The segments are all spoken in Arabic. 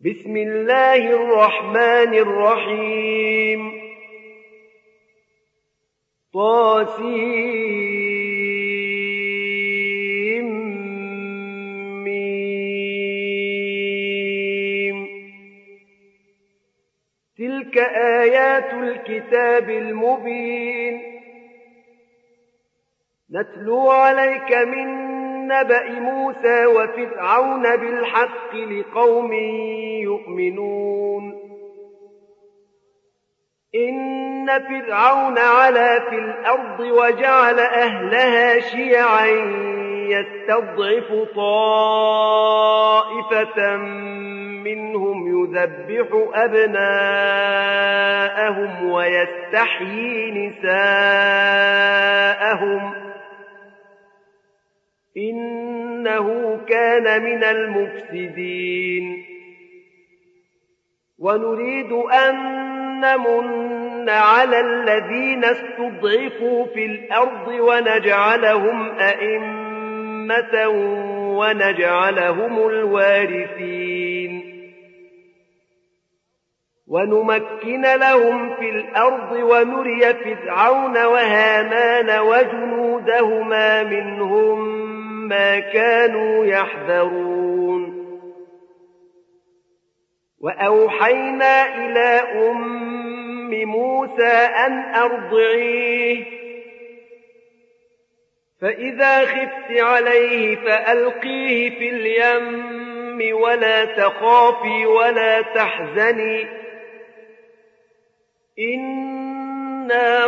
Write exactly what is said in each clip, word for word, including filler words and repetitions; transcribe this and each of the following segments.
بسم الله الرحمن الرحيم طاسيم تلك آيات الكتاب المبين نتلو عليك من نبأ موسى وفرعون بالحق لقوم يؤمنون إن فرعون علا في الأرض وجعل أهلها شيعا يستضعف طائفة منهم يذبح أبناءهم ويستحيي نساءهم إنه كان من المفسدين ونريد أن نمن على الذين استضعفوا في الأرض ونجعلهم أئمة ونجعلهم الوارثين ونمكن لهم في الأرض ونري فرعون وهامان وجنودهما منهم ما كانوا يحذرون وأوحينا إلى أم موسى أن أرضعيه فإذا خفت عليه فألقيه في اليم ولا تخافي ولا تحزني إنا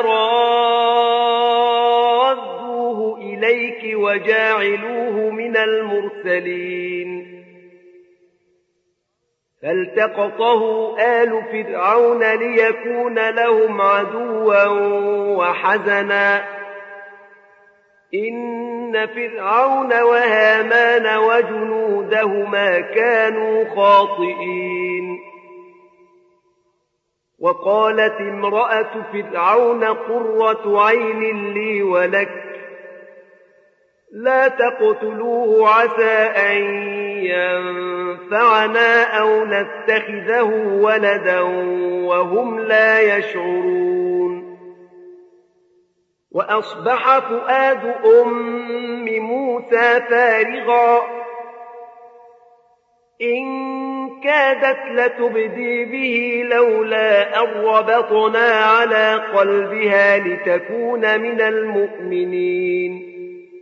رادوه إليك وجاعلوه من المرسلين فالتقطه آل فرعون ليكون لهم عدوا وحزنا إن فرعون وهامان وجنودهما كانوا خاطئين وقالت امرأة فرعون قرة عين لي ولك لا تقتلوه عسى أن ينفعنا أو نتخذه ولدا وهم لا يشعرون وأصبح فؤاد أم موسى فارغا إن كادت لتبدي به لولا أن ربطنا على قلبها لتكون من المؤمنين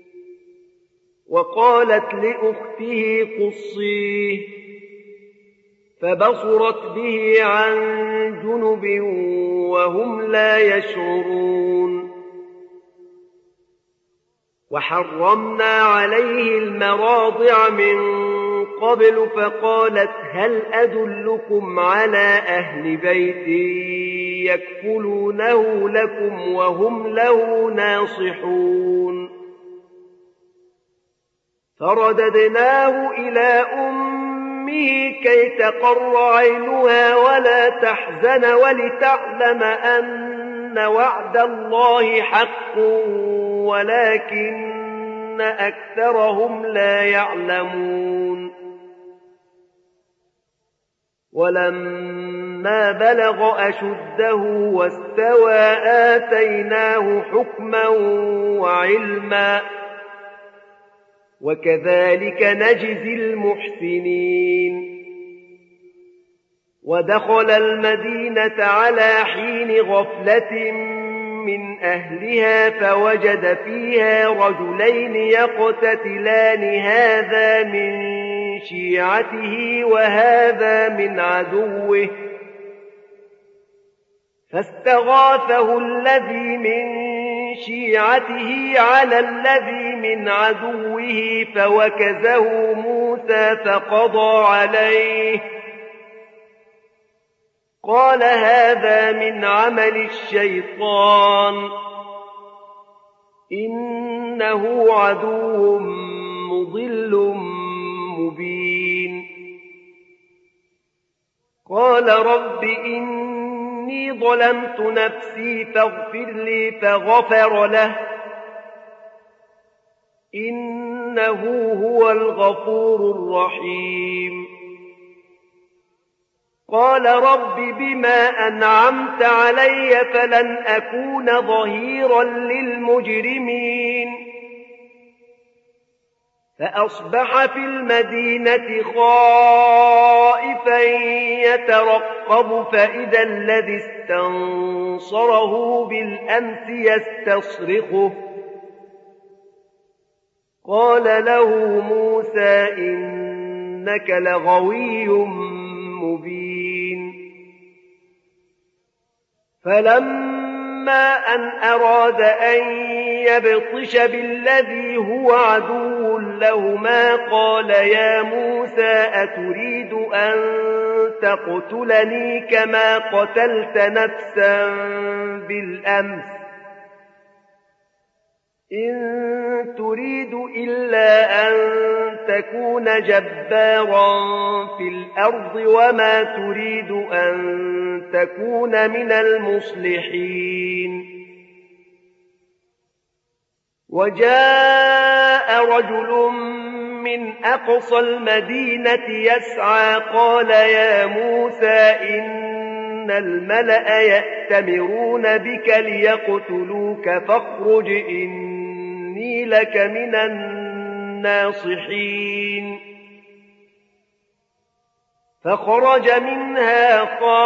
وقالت لأخته قصيه فبصرت به عن جنب وهم لا يشعرون وحرمنا عليه المراضع من قبل فقالت هل أدلكم على أهل بيت يكفلونه لكم وهم له ناصحون فرددناه إلى أمه كي تقر عينها ولا تحزن ولتعلم أن وعد الله حق ولكن أكثرهم لا يعلمون ولما بلغ أشده واستوى آتيناه حكما وعلما وكذلك نجزي المحسنين ودخل المدينة على حين غفلة من أهلها فوجد فيها رجلين يقتتلان هذا من شيعته وهذا من عدوه فاستغاثه الذي من شيعته على الذي من عدوه فوكزه موسى فقضى عليه قال هذا من عمل الشيطان إنه عدو مضل مبين قال رب إني ظلمت نفسي فاغفر لي فغفر له إنه هو الغفور الرحيم قال رب بما أنعمت علي فلن أكون ظهيرا للمجرمين فأصبح في المدينة خائفا يترقب فإذا الذي استنصره بالأمس يستصرخه قال له موسى إنك لغوي مبين فلما أن أراد أن يبطش بالذي هو عدو لهما قال يا موسى أتريد أن تقتلني كما قتلت نفسا بالأمس إن تريد إلا أن تكون جبارا في الأرض وما تريد أن تكون من المصلحين وجاء رجل من أقصى المدينة يسعى قال يا موسى إن الملأ يأتمرون بك ليقتلوك فاخرج إني لك من الناصحين فخرج منها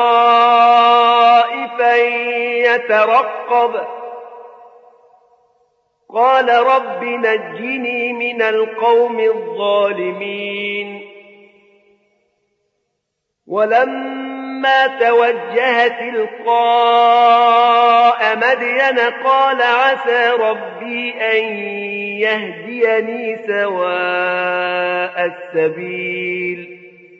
خائفا يترقب قال رب نجني من القوم الظالمين ولما توجه تلقاء مدين قال عسى ربي أن يهديني سواء السبيل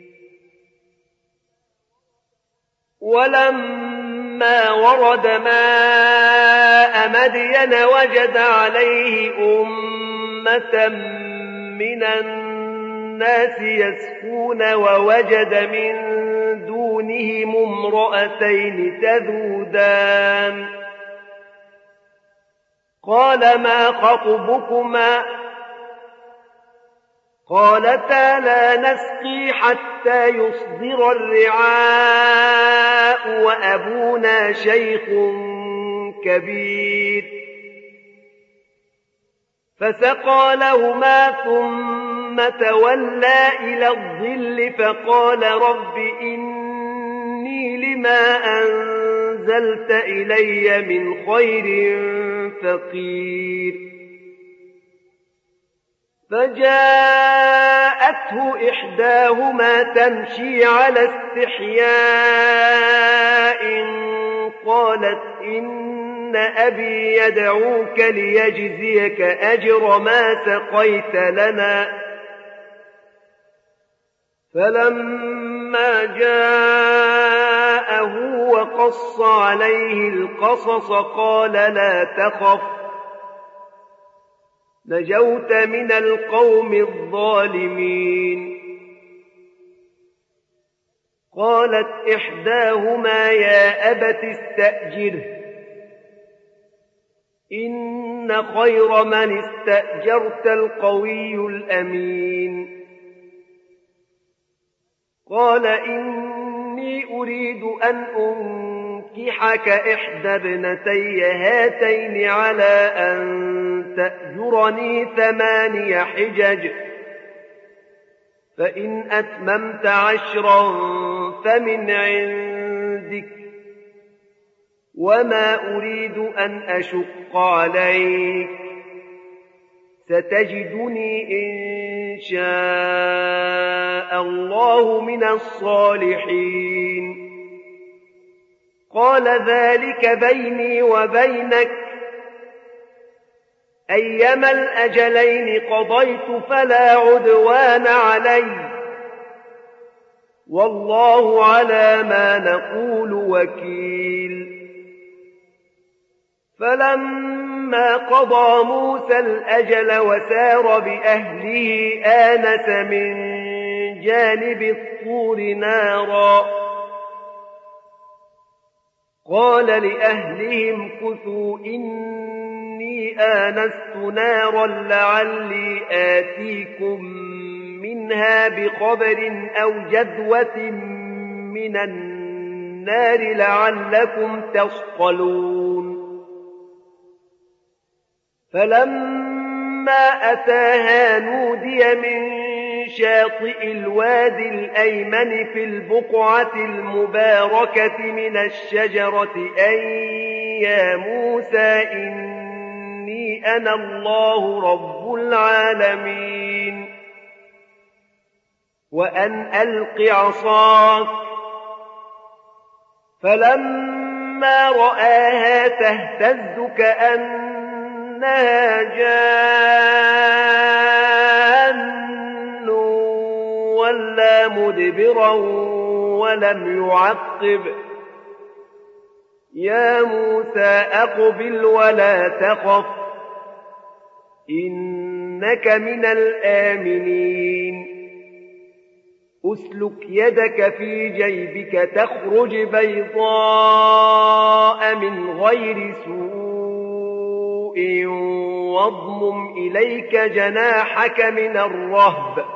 ولما ورد ماء مدين وجد عليه أمة من الناس يسقون ووجد من دونهم امرأتين تذودان قال ما خطبكما قالتا لا نسقي حتى يصدر الرعاء وأبونا شيخ كبير فسقى لهما ثم تولى إلى الظل فقال رب إني لما أنزلت إلي من خير فقير فجاءته إحداهما تمشي على استحياء قالت إن أبي يدعوك ليجزيك أجر ما سقيت لنا فلما جاءه وقص عليه القصص قال لا تخف نجوت من القوم الظالمين قالت إحداهما يا أبت استأجره إن خير من استأجرت القوي الأمين قال إني أريد أن أنكحك إحدى ابنتي هاتين على أن تأجرني ثماني حجج فإن أتممت عشرا فمن عندك وما أريد أن أشق عليك ستجدني إن شاء الله من الصالحين قال ذلك بيني وبينك أيما الأجلين قضيت فلا عدوان علي والله على ما نقول وكيل فلما قضى موسى الأجل وسار بأهله آنس من جانب الطور نارا قال لأهلهم كثوا إني آنست نارا لعلي آتيكم منها بخبر أو جذوة من النار لعلكم تصطلون فلما أتاها نودي من شاطئ الوادي الأيمن في البقعة المباركة من الشجرة أن يا موسى إني أنا الله رب العالمين وأن ألق عصاك فلما رآها تهتز كأنها جان ولا مدبرا ولم يعقب يا موسى أقبل ولا تخف إنك من الآمنين أسلك يدك في جيبك تخرج بيضاء من غير سوء واضمم إليك جناحك من الرهب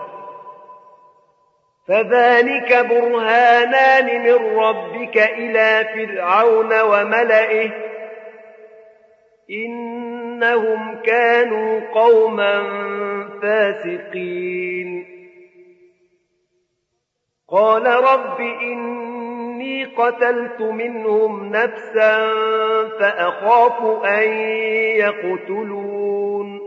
فذلك برهانان من ربك إلى فرعون وملئه إنهم كانوا قوما فاسقين قال رب إني قتلت منهم نفسا فأخاف أن يقتلون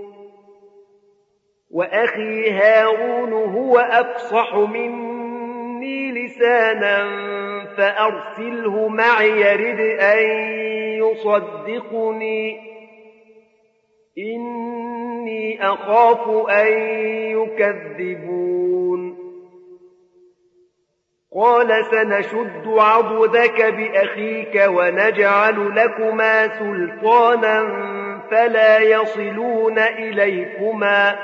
وأخي هارون هو أفصح مني لسانا فأرسله معي يرد أن يصدقني إني أخاف أن يكذبون قال سنشد عضدك بأخيك ونجعل لكما سلطانا فلا يصلون إليكما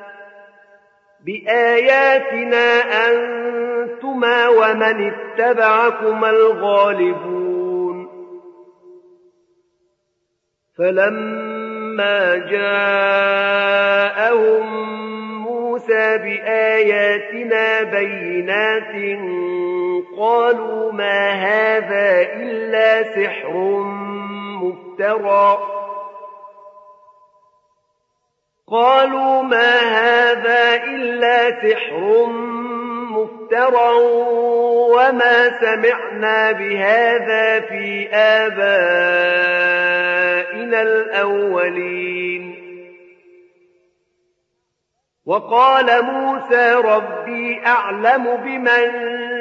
بآياتنا أنتما ومن اتبعكما الغالبون فلما جاءهم موسى بآياتنا بينات قالوا ما هذا إلا سحر مفترى قالوا ما هذا إلا سحر مفترى وما سمعنا بهذا في آبائنا الأولين وقال موسى ربي أعلم بمن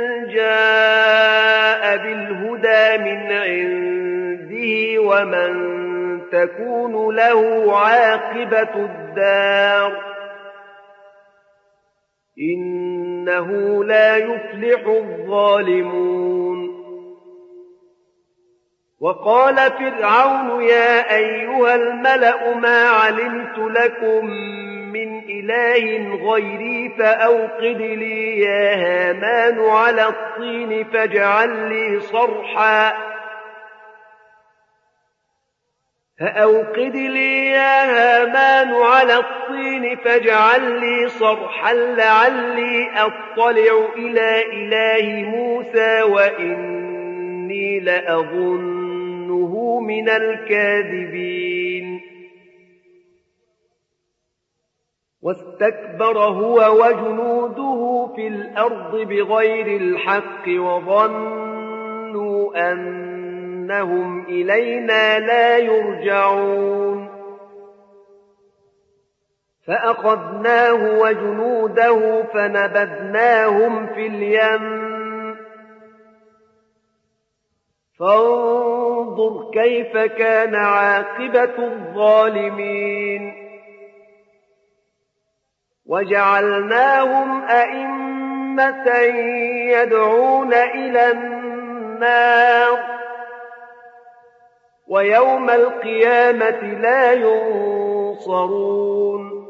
جاء بالهدى من عنده ومن تكون له عاقبة الدار إنه لا يفلح الظالمون وقال فرعون يا أيها الملأ ما علمت لكم من إله غيري فأوقد لي يا هامان على الطين فاجعل لي صرحا فأوقد لي يا هامان على الطين فاجعل لي صرحا لعلي أطلع إلى إله موسى وإني لأظنه من الكاذبين واستكبر هو وجنوده في الأرض بغير الحق وظنوا أنهم إلينا لا يرجعون فأخذناه وجنوده فنبذناهم في اليم فانظر كيف كان عاقبة الظالمين وجعلناهم أئمة يدعون إلى النار ويوم القيامة لا ينصرون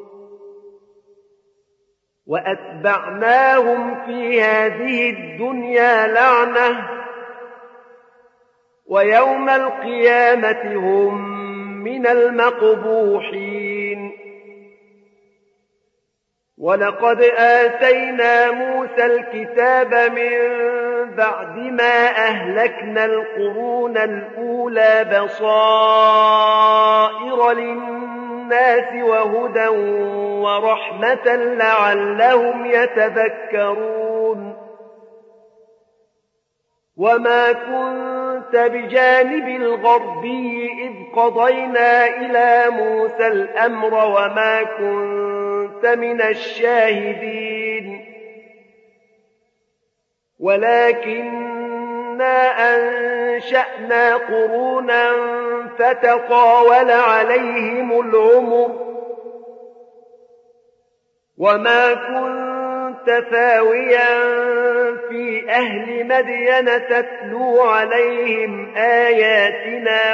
وأتبعناهم في هذه الدنيا لعنة ويوم القيامة هم من المقبوحين ولقد آتينا موسى الكتاب من بعد ما أهلكنا القرون الأولى بصائر للناس وهدى ورحمة لعلهم يتذكرون وما كنت بجانب الغربي إذ قضينا إلى موسى الأمر وما كنت من الشاهدين ولكننا أنشأنا قرونا فتطاول عليهم العمر وما كنت ثاويا في أهل مدين تتلو عليهم آياتنا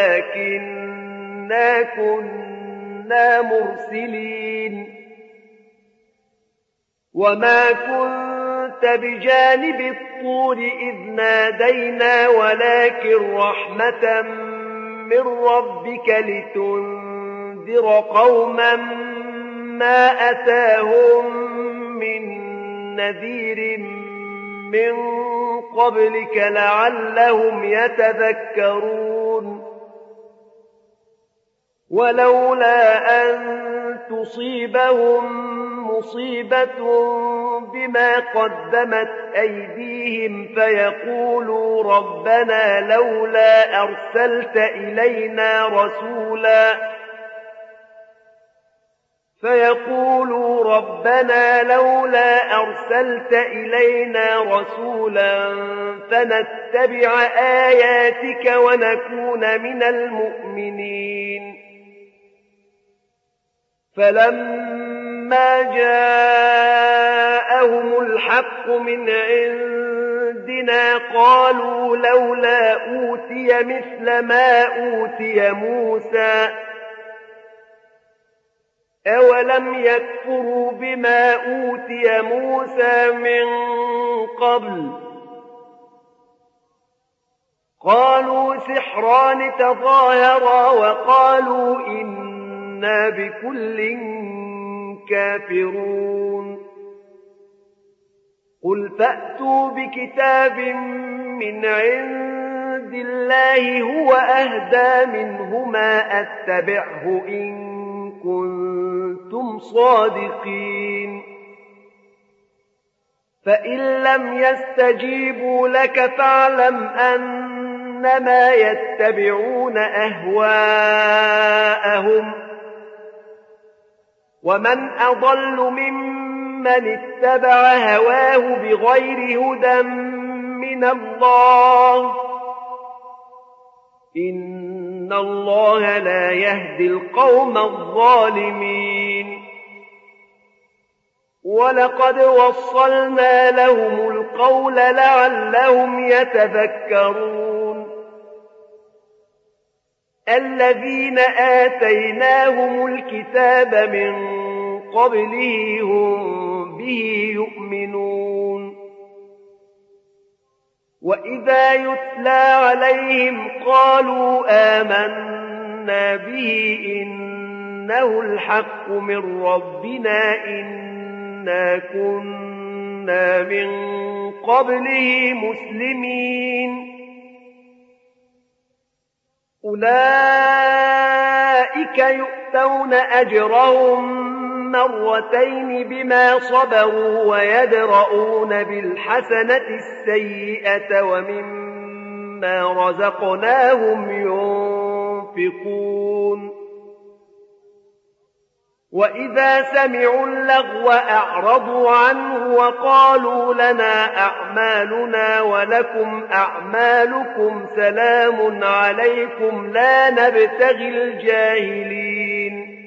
ولكننا كنا مرسلين وما كنت بجانب الطور إذ نادينا ولكن رحمة من ربك لتنذر قوما ما أتاهم من نذير من قبلك لعلهم يتذكرون ولولا أن تصيبهم مصيبة بما قدمت أيديهم فيقولوا ربنا لولا أرسلت إلينا رسولا فيقولوا ربنا لولا أرسلت إلينا رسولا فنتبع آياتك ونكون من المؤمنين فلما جاءهم الحق من عندنا قالوا لولا أوتي مثل ما أوتي موسى أولم يكفروا بما أوتي موسى من قبل قالوا سحران تظاهرا وقالوا إنا بكل كافرون قل فأتوا بكتاب من عند الله هو أهدى منهما أتبعه إن كنتم صادقين فإن لم يستجيبوا لك فاعلم أنما يتبعون أهواءهم ومن أضل ممن اتبع هواه بغير هدى من الله إن الله لا يهدي القوم الظالمين ولقد وصلنا لهم القول لعلهم يتذكرون الذين آتيناهم الكتاب من قبله هم به يؤمنون وإذا يتلى عليهم قالوا آمنا به إنه الحق من ربنا إنا كنا من قبله مسلمين أولئك يؤتون أجرهم مرتين بما صبروا ويدرؤون بالحسنة السيئة ومما رزقناهم ينفقون وإذا سمعوا اللغو أعرضوا عنه وقالوا لنا أعمالنا ولكم أعمالكم سلام عليكم لا نبتغي الجاهلين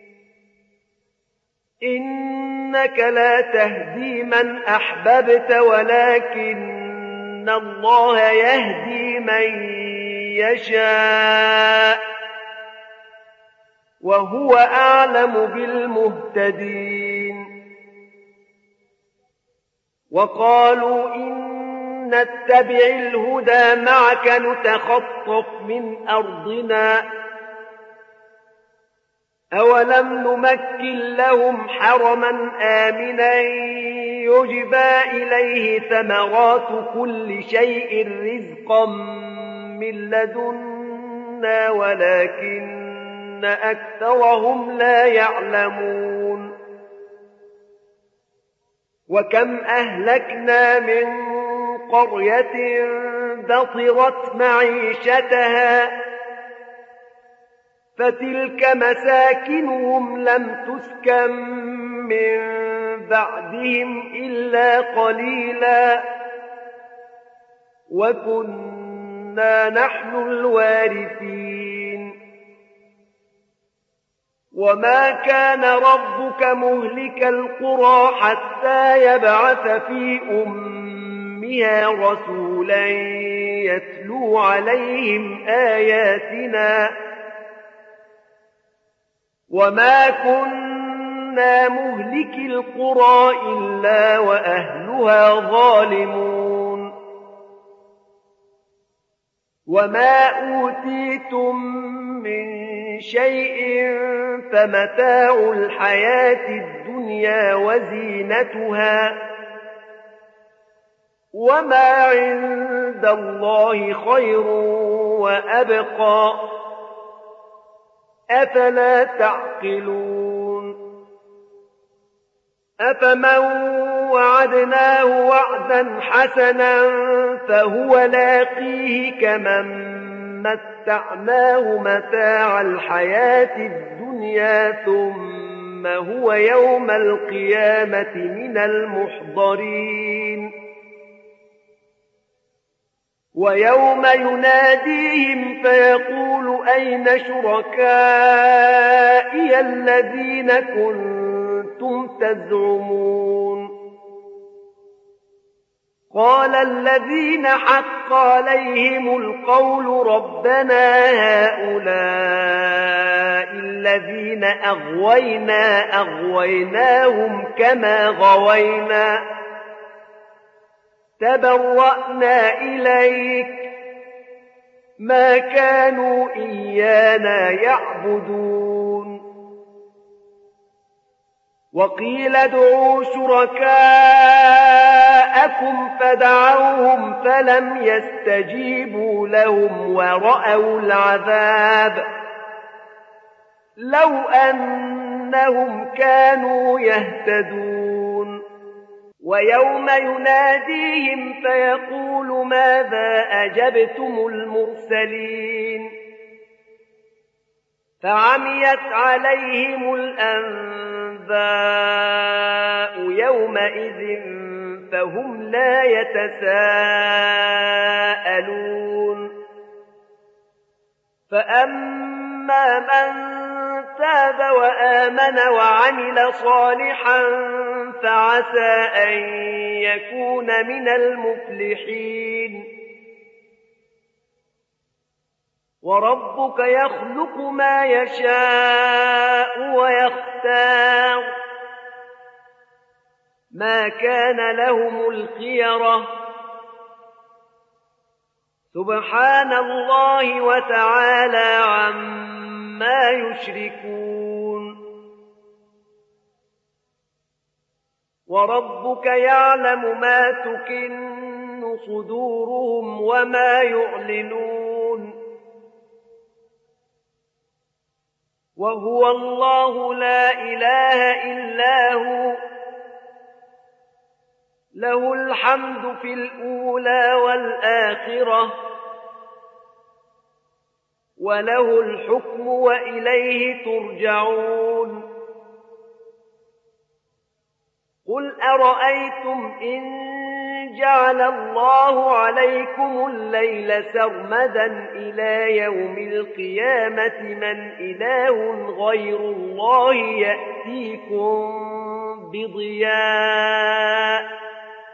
إنك لا تهدي من أحببت ولكن الله يهدي من يشاء وهو أعلم بالمهتدين وقالوا إن نتبع الهدى معك نتخطف من أرضنا أولم نمكن لهم حرما آمنا ليجبى إليه ثمرات كل شيء رزقا من لدنا ولكن أكثرهم لا يعلمون وكم أهلكنا من قرية بطرت معيشتها فتلك مساكنهم لم تسكن من بعدهم إلا قليلا وكنا نحن الوارثين وما كان ربك مهلك القرى حتى يبعث في أمها رسولا يتلو عليهم آياتنا وما كنا مهلك القرى إلا وأهلها ظالمون وما أوتيتم من شيء فمتاع الحياة الدنيا وزينتها وما عند الله خير وأبقى أفلا تعقلون أفمن وعدناه وعدا حسنا فهو لاقيه كمن متعناه متاع الحياة الدنيا ثم هو يوم القيامة من المحضرين ويوم يناديهم فيقول أين شركائي الذين كنتم تزعمون قال الذين حق عليهم القول ربنا هؤلاء الذين أغوينا أغويناهم كما غوينا تبرأنا إليك ما كانوا إيانا يعبدون وقيل ادعوا شركاءكم فدعوهم فلم يستجيبوا لهم ورأوا العذاب لو أنهم كانوا يهتدون ويوم يناديهم فيقول ماذا أجبتم المرسلين فعميت عليهم الأنباء يومئذ فهم لا يتساءلون فأما من تاب وآمن وعمل صالحا فعسى أن يكون من المفلحين وربك يخلق ما يشاء ويختار ما كان لهم الخيرة سبحان الله وتعالى عما يشركون وربك يعلم ما تكن صدورهم وما يعلنون وهو الله لا إله إلا هو له الحمد في الأولى والآخرة وله الحكم وإليه ترجعون قل أرأيتم إن جعل الله عليكم الليل سرمدا إلى يوم القيامة من إله غير الله يأتيكم بضياء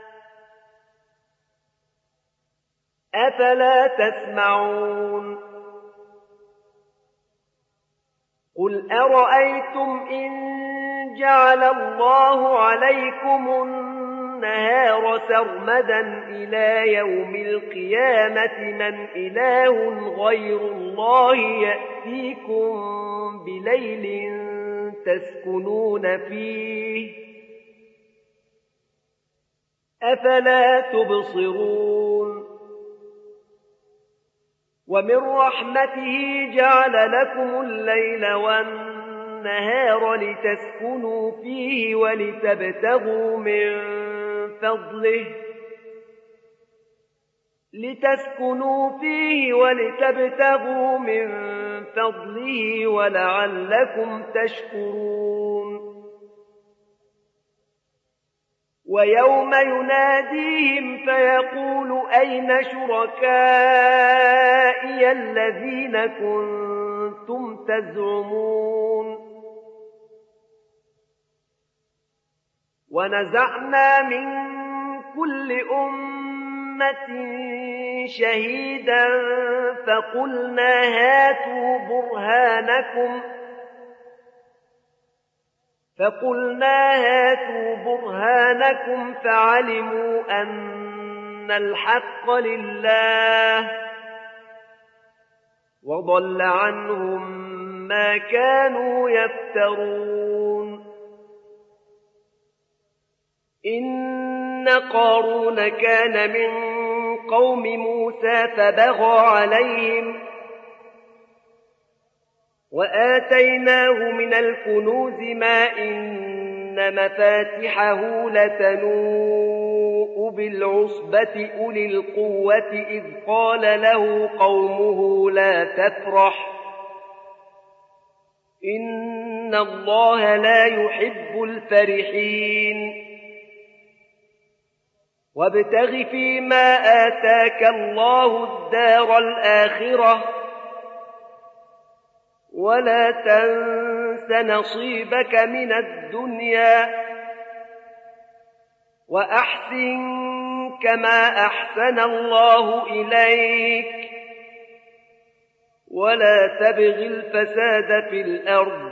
أفلا تسمعون قل أرأيتم إن جعل الله عليكم النهار سرمدا إلى يوم القيامة من إله غير الله يأتيكم بليل تسكنون فيه أفلا تبصرون ومن رحمته جعل لكم الليل والنهار لتسكنوا فيه ولتبتغوا من فضله لتسكنوا فيه ولتبتغوا من فضله ولعلكم تشكرون ويوم يناديهم فيقول أين شركائي الذين كنتم تزعمون ونزعنا من كل أمة شهيدا فقلنا هاتوا برهانكم فقلنا هاتوا برهانكم فعلموا أن الحق لله وضل عنهم ما كانوا يفترون إن قارون كان من قوم موسى فبغى عليهم وآتيناه من الكنوز ما إن مفاتحه لتنوء بالعصبة أولي القوة إذ قال له قومه لا تفرح إن الله لا يحب الفرحين وابتغ فيما آتاك الله الدار الآخرة ولا تنس نصيبك من الدنيا وأحسن كما أحسن الله إليك ولا تبغ الفساد في الأرض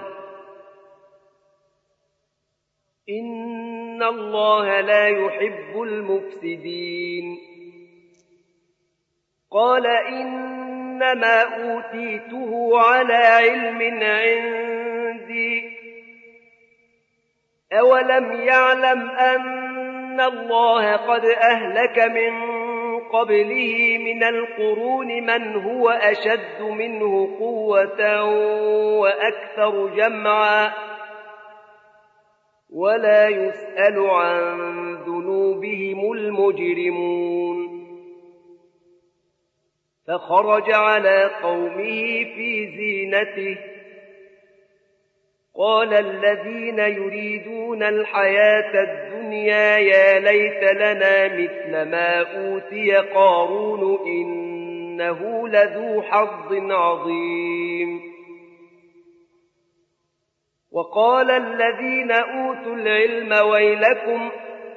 إن الله لا يحب المفسدين قال إنما أوتيته على علم عندي أولم يعلم أن الله قد أهلك من قبله من القرون من هو أشد منه قوة وأكثر جمعا ولا يسأل عن ذنوبهم المجرمون فخرج على قومه في زينته قال الذين يريدون الحياة الدنيا يا ليت لنا مثل ما أوتي قارون إنه لذو حظ عظيم وقال الذين أوتوا العلم ويلكم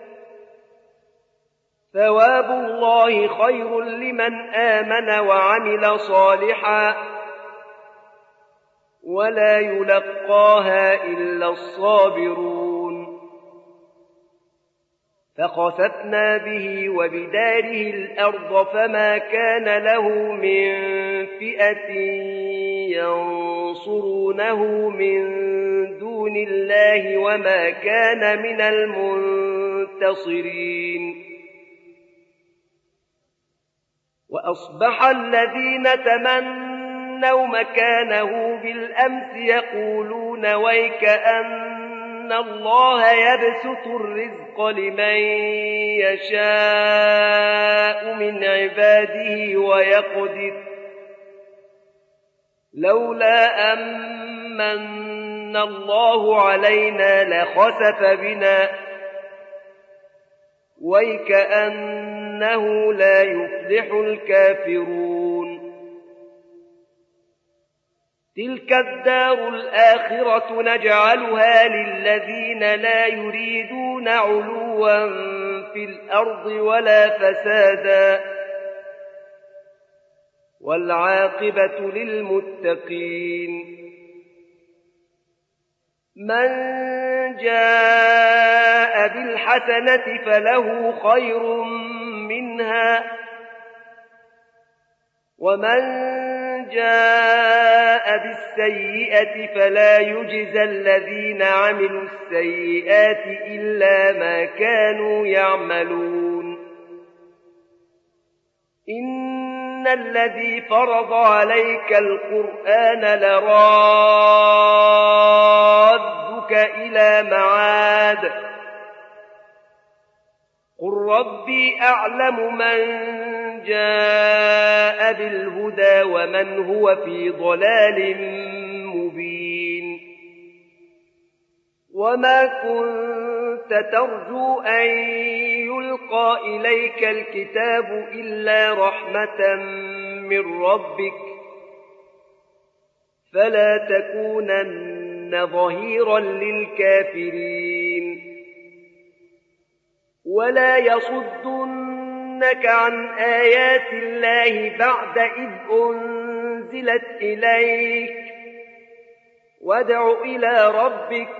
ثواب الله خير لمن آمن وعمل صالحا ولا يلقاها إلا الصابرون فخسفنا به وبداره الأرض فما كان له من فئة ينصرونه من دون الله وما كان من المنتصرين وأصبح الذين تمنوا مكانه بالأمس يقولون ويك أن الله يبسط الرزق لمن يشاء من عباده ويقدر لولا أمن الله علينا لخسف بنا ويكأنه لا يفلح الكافرون تلك الدار الآخرة نجعلها للذين لا يريدون علوا في الأرض ولا فسادا والعاقبة للمتقين من جاء بالحسنة فله خير منها ومن جاء بالسيئة فلا يجزى الذين عملوا السيئات إلا ما كانوا يعملون إن الذي فرض عليك القرآن لرادك إلى معاد قل ربي أعلم من جاء بالهدى ومن هو في ضلال مبين وما كنت ترجو أن يلقى إليك الكتاب إلا رحمة من ربك فلا تكونن ظهيرا للكافرين ولا يصدنك عن آيات الله بعد إذ أنزلت إليك وادع إلى ربك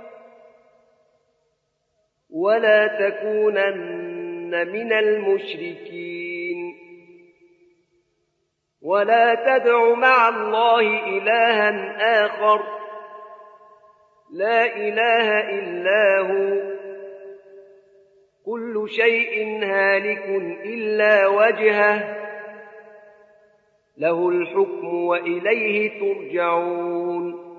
ولا تكونن من المشركين ولا تدع مع الله إلها آخر لا إله إلا هو كل شيء هالك إلا وجهه له الحكم وإليه ترجعون